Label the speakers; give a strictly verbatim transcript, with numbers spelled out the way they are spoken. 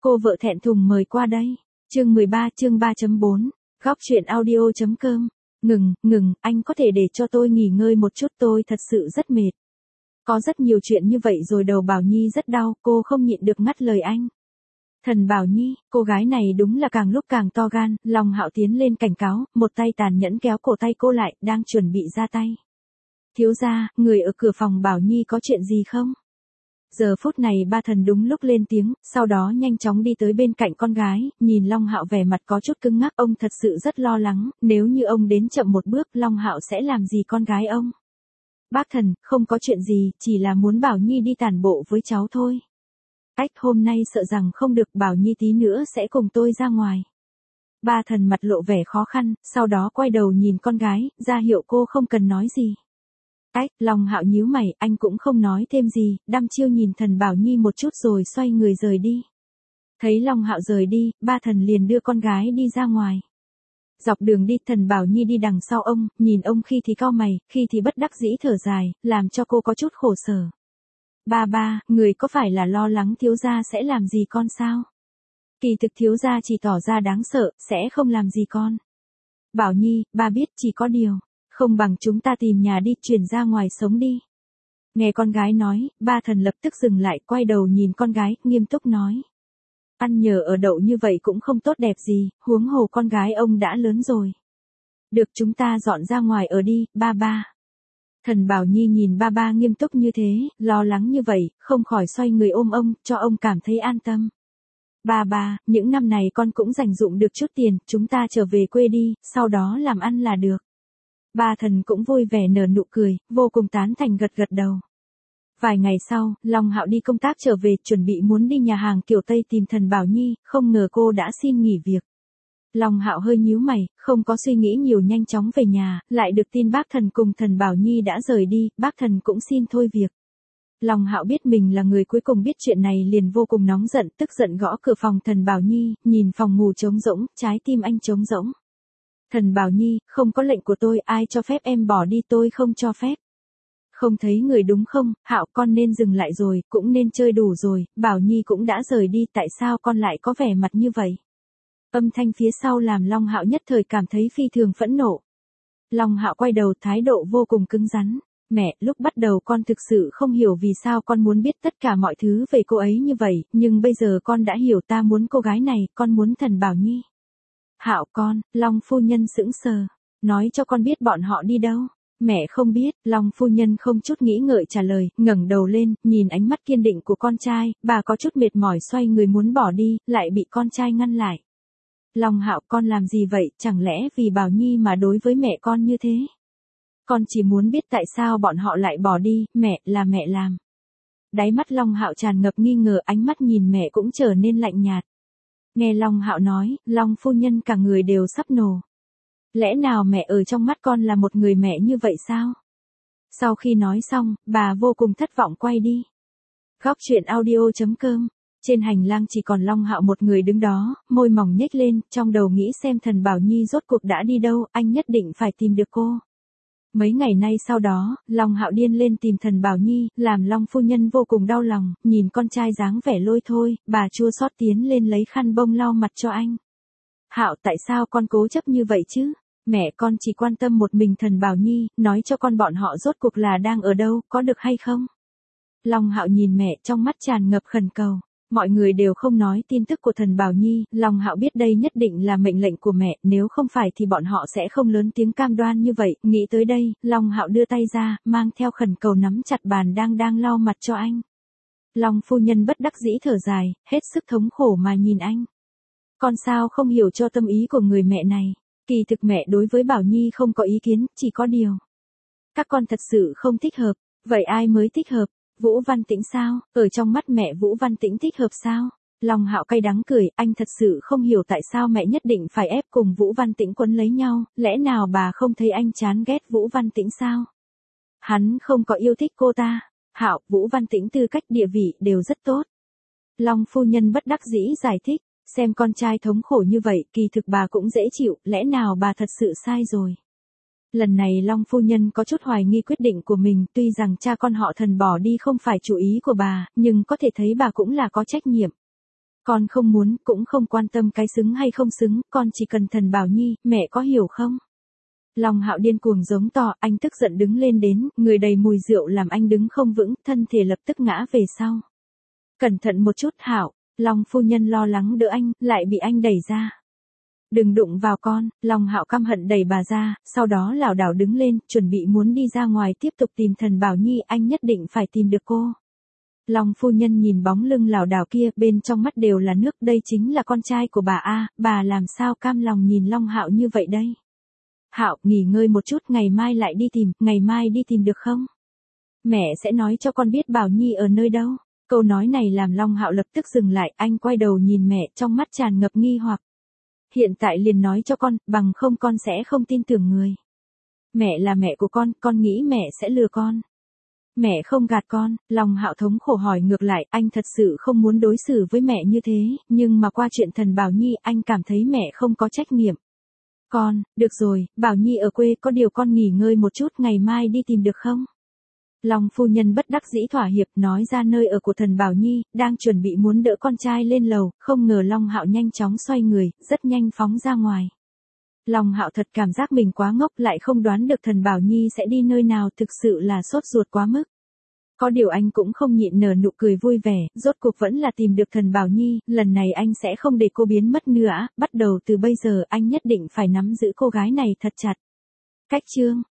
Speaker 1: cô vợ thẹn thùng mời qua đây. Chương mười ba chương ba chấm bốn, góc truyện audio chấm com. Ngừng, ngừng, anh có thể để cho tôi nghỉ ngơi một chút, tôi thật sự rất mệt. Có rất nhiều chuyện như vậy rồi, đầu Bảo Nhi rất đau, cô không nhịn được ngắt lời anh. Thần Bảo Nhi, cô gái này đúng là càng lúc càng to gan, Long Hạo tiến lên cảnh cáo, một tay tàn nhẫn kéo cổ tay cô lại, đang chuẩn bị ra tay. Thiếu gia, người ở cửa phòng Bảo Nhi có chuyện gì không? Giờ phút này ba thần đúng lúc lên tiếng, sau đó nhanh chóng đi tới bên cạnh con gái, nhìn Long Hạo vẻ mặt có chút cứng ngắc, ông thật sự rất lo lắng, nếu như ông đến chậm một bước, Long Hạo sẽ làm gì con gái ông? Bác thần, không có chuyện gì, chỉ là muốn Bảo Nhi đi tản bộ với cháu thôi. Ách, hôm nay sợ rằng không được, Bảo Nhi tí nữa sẽ cùng tôi ra ngoài. Ba thần mặt lộ vẻ khó khăn, sau đó quay đầu nhìn con gái, ra hiệu cô không cần nói gì. Ách, Long Hạo nhíu mày, anh cũng không nói thêm gì, đăm chiêu nhìn thần Bảo Nhi một chút rồi xoay người rời đi. Thấy Long Hạo rời đi, ba thần liền đưa con gái đi ra ngoài. Dọc đường đi, thần Bảo Nhi đi đằng sau ông, nhìn ông khi thì cau mày, khi thì bất đắc dĩ thở dài, làm cho cô có chút khổ sở. Ba ba, người có phải là lo lắng thiếu gia sẽ làm gì con sao? Kỳ thực thiếu gia chỉ tỏ ra đáng sợ, sẽ không làm gì con. Bảo Nhi, ba biết, chỉ có điều, không bằng chúng ta tìm nhà đi, chuyển ra ngoài sống đi. Nghe con gái nói, ba thần lập tức dừng lại, quay đầu nhìn con gái, nghiêm túc nói. Ăn nhờ ở đậu như vậy cũng không tốt đẹp gì, huống hồ con gái ông đã lớn rồi. Được, chúng ta dọn ra ngoài ở đi, ba ba. Thần Bảo Nhi nhìn ba ba nghiêm túc như thế, lo lắng như vậy, không khỏi xoay người ôm ông, cho ông cảm thấy an tâm. Ba ba, những năm này con cũng dành dụm được chút tiền, chúng ta trở về quê đi, sau đó làm ăn là được. Ba thần cũng vui vẻ nở nụ cười, vô cùng tán thành gật gật đầu. Vài ngày sau, Long Hạo đi công tác trở về, chuẩn bị muốn đi nhà hàng kiểu Tây tìm thần Bảo Nhi, không ngờ cô đã xin nghỉ việc. Long Hạo hơi nhíu mày, không có suy nghĩ nhiều, nhanh chóng về nhà, lại được tin bác thần cùng thần Bảo Nhi đã rời đi, bác thần cũng xin thôi việc. Long Hạo biết mình là người cuối cùng biết chuyện này liền vô cùng nóng giận, tức giận gõ cửa phòng thần Bảo Nhi, nhìn phòng ngủ trống rỗng, trái tim anh trống rỗng. Thần Bảo Nhi, không có lệnh của tôi, ai cho phép em bỏ đi, tôi không cho phép. Không thấy người đúng không, Hạo, con nên dừng lại rồi, cũng nên chơi đủ rồi, Bảo Nhi cũng đã rời đi, tại sao con lại có vẻ mặt như vậy? Âm thanh phía sau làm Long Hạo nhất thời cảm thấy phi thường phẫn nộ. Long Hạo quay đầu, thái độ vô cùng cứng rắn. Mẹ, lúc bắt đầu con thực sự không hiểu vì sao con muốn biết tất cả mọi thứ về cô ấy như vậy, nhưng bây giờ con đã hiểu, ta muốn cô gái này, con muốn thần Bảo Nhi. Hạo con, Long phu nhân sững sờ, nói cho con biết bọn họ đi đâu. Mẹ không biết, Long phu nhân không chút nghĩ ngợi trả lời, ngẩng đầu lên, nhìn ánh mắt kiên định của con trai, bà có chút mệt mỏi xoay người muốn bỏ đi, lại bị con trai ngăn lại. Long Hạo, con làm gì vậy, chẳng lẽ vì Bảo Nhi mà đối với mẹ con như thế? Con chỉ muốn biết tại sao bọn họ lại bỏ đi, mẹ, là mẹ làm. Đáy mắt Long Hạo tràn ngập nghi ngờ, ánh mắt nhìn mẹ cũng trở nên lạnh nhạt. Nghe Long Hạo nói, Long phu nhân cả người đều sắp nổ. Lẽ nào mẹ ở trong mắt con là một người mẹ như vậy sao? Sau khi nói xong, bà vô cùng thất vọng quay đi. Góc truyện audio chấm com. Trên hành lang chỉ còn Long Hạo một người đứng đó, môi mỏng nhếch lên, trong đầu nghĩ xem thần Bảo Nhi rốt cuộc đã đi đâu, anh nhất định phải tìm được cô. Mấy ngày nay sau đó, Long Hạo điên lên tìm thần Bảo Nhi, làm Long phu nhân vô cùng đau lòng, nhìn con trai dáng vẻ lôi thôi, bà chua xót tiến lên lấy khăn bông lau mặt cho anh. Hạo, tại sao con cố chấp như vậy chứ? Mẹ, con chỉ quan tâm một mình thần Bảo Nhi, nói cho con bọn họ rốt cuộc là đang ở đâu, có được hay không? Long Hạo nhìn mẹ, trong mắt tràn ngập khẩn cầu. Mọi người đều không nói tin tức của thần Bảo Nhi, Long Hạo biết đây nhất định là mệnh lệnh của mẹ, nếu không phải thì bọn họ sẽ không lớn tiếng cam đoan như vậy, nghĩ tới đây, Long Hạo đưa tay ra, mang theo khẩn cầu nắm chặt bàn đang đang lau mặt cho anh. Long phu nhân bất đắc dĩ thở dài, hết sức thống khổ mà nhìn anh. Con sao không hiểu cho tâm ý của người mẹ này, kỳ thực mẹ đối với Bảo Nhi không có ý kiến, chỉ có điều. Các con thật sự không thích hợp, vậy ai mới thích hợp? Vũ Văn Tĩnh sao, ở trong mắt mẹ Vũ Văn Tĩnh thích hợp sao? Long Hạo cay đắng cười, anh thật sự không hiểu tại sao mẹ nhất định phải ép cùng Vũ Văn Tĩnh quấn lấy nhau, lẽ nào bà không thấy anh chán ghét Vũ Văn Tĩnh sao? Hắn không có yêu thích cô ta. Hạo, Vũ Văn Tĩnh tư cách địa vị đều rất tốt. Long phu nhân bất đắc dĩ giải thích, xem con trai thống khổ như vậy, kỳ thực bà cũng dễ chịu, lẽ nào bà thật sự sai rồi? Lần này Long phu nhân có chút hoài nghi quyết định của mình, tuy rằng cha con họ thần bỏ đi không phải chủ ý của bà, nhưng có thể thấy bà cũng là có trách nhiệm. Con không muốn, cũng không quan tâm cái xứng hay không xứng, con chỉ cần Thần Bảo Nhi, mẹ có hiểu không? Long Hạo điên cuồng giống to, anh tức giận đứng lên đến, người đầy mùi rượu làm anh đứng không vững, thân thể lập tức ngã về sau. Cẩn thận một chút Hạo, Long phu nhân lo lắng đỡ anh, lại bị anh đẩy ra. Đừng đụng vào con, Long Hạo căm hận đẩy bà ra, sau đó lảo đảo đứng lên, chuẩn bị muốn đi ra ngoài tiếp tục tìm Thần Bảo Nhi, anh nhất định phải tìm được cô. Long phu nhân nhìn bóng lưng lảo đảo kia, bên trong mắt đều là nước, đây chính là con trai của bà a, bà làm sao cam lòng nhìn Long Hạo như vậy đây? Hạo, nghỉ ngơi một chút, ngày mai lại đi tìm, ngày mai đi tìm được không? Mẹ sẽ nói cho con biết Bảo Nhi ở nơi đâu. Câu nói này làm Long Hạo lập tức dừng lại, anh quay đầu nhìn mẹ, trong mắt tràn ngập nghi hoặc. Hiện tại liền nói cho con, bằng không con sẽ không tin tưởng người. Mẹ là mẹ của con, con nghĩ mẹ sẽ lừa con. Mẹ không gạt con, Long Hạo thống khổ hỏi ngược lại, anh thật sự không muốn đối xử với mẹ như thế, nhưng mà qua chuyện Thần Bảo Nhi, anh cảm thấy mẹ không có trách nhiệm. Con, được rồi, Bảo Nhi ở quê, có điều con nghỉ ngơi một chút, ngày mai đi tìm được không? Long phu nhân bất đắc dĩ thỏa hiệp, nói ra nơi ở của Thần Bảo Nhi, đang chuẩn bị muốn đỡ con trai lên lầu, không ngờ Long Hạo nhanh chóng xoay người, rất nhanh phóng ra ngoài. Long Hạo thật cảm giác mình quá ngốc, lại không đoán được Thần Bảo Nhi sẽ đi nơi nào, thực sự là sốt ruột quá mức. Có điều anh cũng không nhịn nở nụ cười vui vẻ, rốt cuộc vẫn là tìm được Thần Bảo Nhi, lần này anh sẽ không để cô biến mất nữa, bắt đầu từ bây giờ anh nhất định phải nắm giữ cô gái này thật chặt. Cách chương